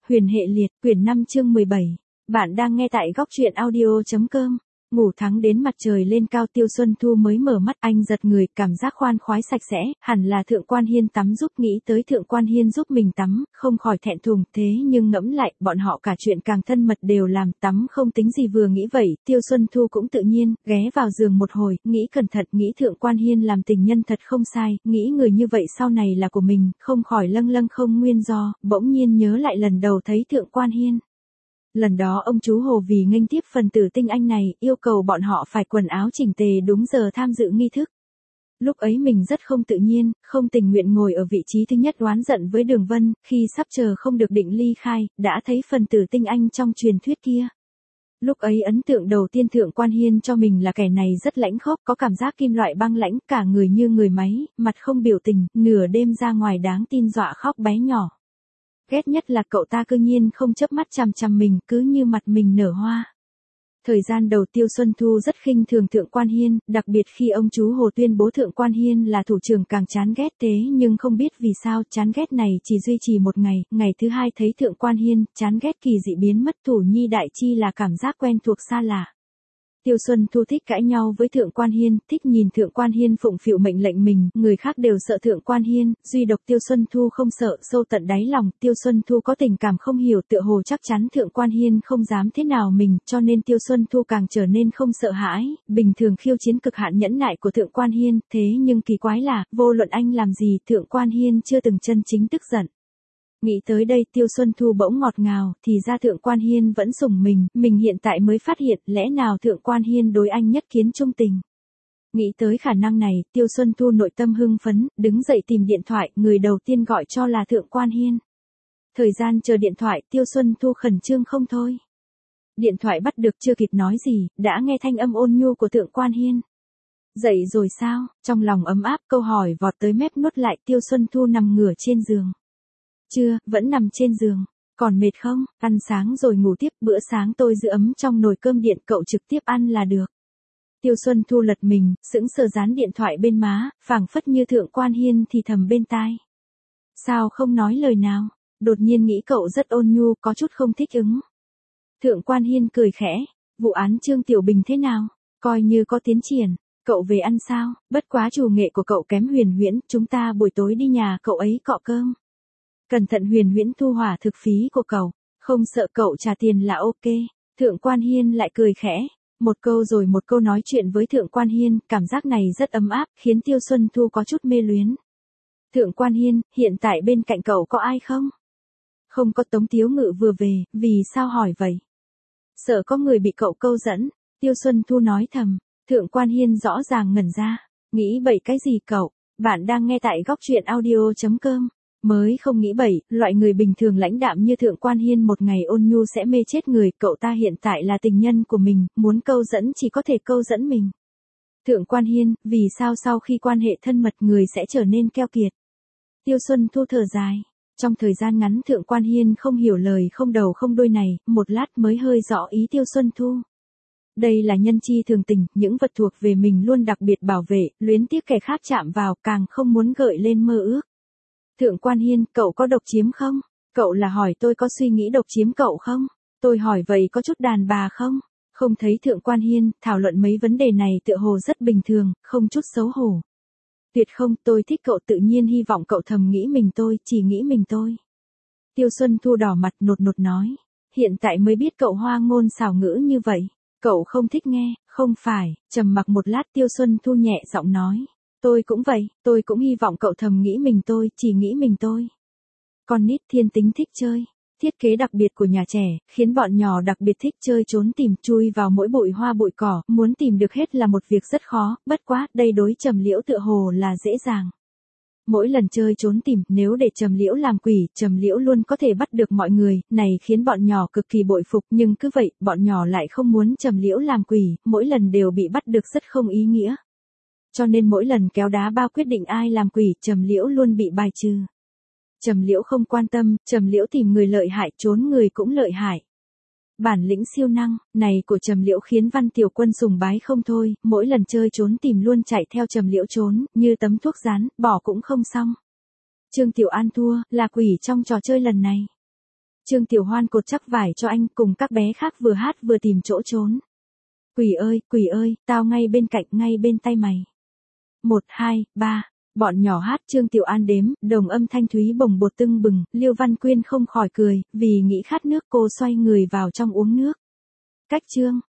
Huyền hệ liệt, quyển 5 chương 17. Bạn đang nghe tại góc truyện audio.com. Ngủ thắng đến mặt trời lên cao, Tiêu Xuân Thu mới mở mắt, anh giật người, cảm giác khoan khoái sạch sẽ, hẳn là Thượng Quan Hiên tắm giúp, nghĩ tới Thượng Quan Hiên giúp mình tắm, không khỏi thẹn thùng, thế nhưng ngẫm lại, bọn họ cả chuyện càng thân mật đều làm, tắm không tính gì, vừa nghĩ vậy, Tiêu Xuân Thu cũng tự nhiên, ghé vào giường một hồi, nghĩ cẩn thận, nghĩ Thượng Quan Hiên làm tình nhân thật không sai, nghĩ người như vậy sau này là của mình, không khỏi lâng lâng không nguyên do, bỗng nhiên nhớ lại lần đầu thấy Thượng Quan Hiên. Lần đó ông chú Hồ vì nghênh tiếp phần tử tinh anh này, yêu cầu bọn họ phải quần áo chỉnh tề đúng giờ tham dự nghi thức. Lúc ấy mình rất không tự nhiên, không tình nguyện ngồi ở vị trí thứ nhất, oán giận với Đường Vân, khi sắp chờ không được định ly khai, đã thấy phần tử tinh anh trong truyền thuyết kia. Lúc ấy ấn tượng đầu tiên Thượng Quan Hiên cho mình là kẻ này rất lãnh khốc, có cảm giác kim loại băng lãnh, cả người như người máy, mặt không biểu tình, nửa đêm ra ngoài đáng tin dọa khóc bé nhỏ. Ghét nhất là cậu ta cư nhiên không chớp mắt chằm chằm mình, cứ như mặt mình nở hoa. Thời gian đầu Tiêu Xuân Thu rất khinh thường Thượng Quan Hiên, đặc biệt khi ông chú Hồ tuyên bố Thượng Quan Hiên là thủ trưởng càng chán ghét, thế nhưng không biết vì sao chán ghét này chỉ duy trì một ngày, ngày thứ hai thấy Thượng Quan Hiên, chán ghét kỳ dị biến mất, thủ nhi đại chi là cảm giác quen thuộc xa lạ. Tiêu Xuân Thu thích cãi nhau với Thượng Quan Hiên, thích nhìn Thượng Quan Hiên phụng phịu mệnh lệnh mình, người khác đều sợ Thượng Quan Hiên, duy độc Tiêu Xuân Thu không sợ, sâu tận đáy lòng, Tiêu Xuân Thu có tình cảm không hiểu, tựa hồ chắc chắn Thượng Quan Hiên không dám thế nào mình, cho nên Tiêu Xuân Thu càng trở nên không sợ hãi, bình thường khiêu chiến cực hạn nhẫn nại của Thượng Quan Hiên, thế nhưng kỳ quái là, vô luận anh làm gì, Thượng Quan Hiên chưa từng chân chính tức giận. Nghĩ tới đây Tiêu Xuân Thu bỗng ngọt ngào, thì ra Thượng Quan Hiên vẫn sủng mình hiện tại mới phát hiện, lẽ nào Thượng Quan Hiên đối anh nhất kiến trung tình. Nghĩ tới khả năng này, Tiêu Xuân Thu nội tâm hưng phấn, đứng dậy tìm điện thoại, người đầu tiên gọi cho là Thượng Quan Hiên. Thời gian chờ điện thoại, Tiêu Xuân Thu khẩn trương không thôi. Điện thoại bắt được chưa kịp nói gì, đã nghe thanh âm ôn nhu của Thượng Quan Hiên. Dậy rồi sao? Trong lòng ấm áp, câu hỏi vọt tới mép nuốt lại, Tiêu Xuân Thu nằm ngửa trên giường. Chưa, vẫn nằm trên giường. Còn mệt không? Ăn sáng rồi ngủ tiếp, bữa sáng tôi giữ ấm trong nồi cơm điện, cậu trực tiếp ăn là được. Tiêu Xuân Thu lật mình, sững sờ dán điện thoại bên má, phảng phất như Thượng Quan Hiên thì thầm bên tai. Sao không nói lời nào? Đột nhiên nghĩ cậu rất ôn nhu, có chút không thích ứng. Thượng Quan Hiên cười khẽ, vụ án Trương Tiểu Bình thế nào? Coi như có tiến triển. Cậu về ăn sao? Bất quá chủ nghệ của cậu kém Huyền Huyễn, chúng ta buổi tối đi nhà cậu ấy cọ cơm. Cẩn thận Huyền Huyễn thu hỏa thực phí của cậu, không sợ cậu trả tiền là ok. Thượng Quan Hiên lại cười khẽ, một câu rồi một câu nói chuyện với Thượng Quan Hiên, cảm giác này rất ấm áp, khiến Tiêu Xuân Thu có chút mê luyến. Thượng Quan Hiên, hiện tại bên cạnh cậu có ai không? Không có, Tống Tiếu Ngự vừa về, vì sao hỏi vậy? Sợ có người bị cậu câu dẫn, Tiêu Xuân Thu nói thầm. Thượng Quan Hiên rõ ràng ngẩn ra, nghĩ bậy cái gì cậu? Bạn đang nghe tại góc truyện audio.com. Mới không nghĩ bậy, loại người bình thường lãnh đạm như Thượng Quan Hiên một ngày ôn nhu sẽ mê chết người, cậu ta hiện tại là tình nhân của mình, muốn câu dẫn chỉ có thể câu dẫn mình. Thượng Quan Hiên, vì sao sau khi quan hệ thân mật người sẽ trở nên keo kiệt? Tiêu Xuân Thu thở dài. Trong thời gian ngắn Thượng Quan Hiên không hiểu lời không đầu không đuôi này, một lát mới hơi rõ ý Tiêu Xuân Thu. Đây là nhân chi thường tình, những vật thuộc về mình luôn đặc biệt bảo vệ, luyến tiếc kẻ khác chạm vào, càng không muốn gợi lên mơ ước. Thượng Quan Hiên, cậu có độc chiếm không? Cậu là hỏi tôi có suy nghĩ độc chiếm cậu không? Tôi hỏi vậy có chút đàn bà không? Không thấy Thượng Quan Hiên, thảo luận mấy vấn đề này tựa hồ rất bình thường, không chút xấu hổ. Tuyệt không, tôi thích cậu, tự nhiên hy vọng cậu thầm nghĩ mình tôi, chỉ nghĩ mình tôi. Tiêu Xuân Thu đỏ mặt nột nột nói. Hiện tại mới biết cậu hoa ngôn xảo ngữ như vậy. Cậu không thích nghe, không phải, trầm mặc một lát Tiêu Xuân Thu nhẹ giọng nói. Tôi cũng vậy, tôi cũng hy vọng cậu thầm nghĩ mình tôi, chỉ nghĩ mình tôi. Con nít thiên tính thích chơi. Thiết kế đặc biệt của nhà trẻ, khiến bọn nhỏ đặc biệt thích chơi trốn tìm, chui vào mỗi bụi hoa bụi cỏ, muốn tìm được hết là một việc rất khó, bất quá, đây đối Trầm Liễu tựa hồ là dễ dàng. Mỗi lần chơi trốn tìm, nếu để Trầm Liễu làm quỷ, Trầm Liễu luôn có thể bắt được mọi người, này khiến bọn nhỏ cực kỳ bội phục, nhưng cứ vậy, bọn nhỏ lại không muốn Trầm Liễu làm quỷ, mỗi lần đều bị bắt được rất không ý nghĩa. Cho nên mỗi lần kéo đá bao quyết định ai làm quỷ, Trầm Liễu luôn bị bài trừ. Trầm Liễu không quan tâm, Trầm Liễu tìm người lợi hại, trốn người cũng lợi hại. Bản lĩnh siêu năng này của Trầm Liễu khiến Văn Tiểu Quân sùng bái không thôi, mỗi lần chơi trốn tìm luôn chạy theo Trầm Liễu trốn, như tấm thuốc rán, bỏ cũng không xong. Trương Tiểu An thua, là quỷ trong trò chơi lần này. Trương Tiểu Hoan cột chắc vải cho anh cùng các bé khác vừa hát vừa tìm chỗ trốn. Quỷ ơi, tao ngay bên cạnh, ngay bên tay mày. 1, 2, 3. Bọn nhỏ hát Trương Tiểu An đếm, đồng âm thanh thúy bồng bột tưng bừng, Liêu Văn Quyên không khỏi cười, vì nghĩ khát nước cô xoay người vào trong uống nước. Cách Trương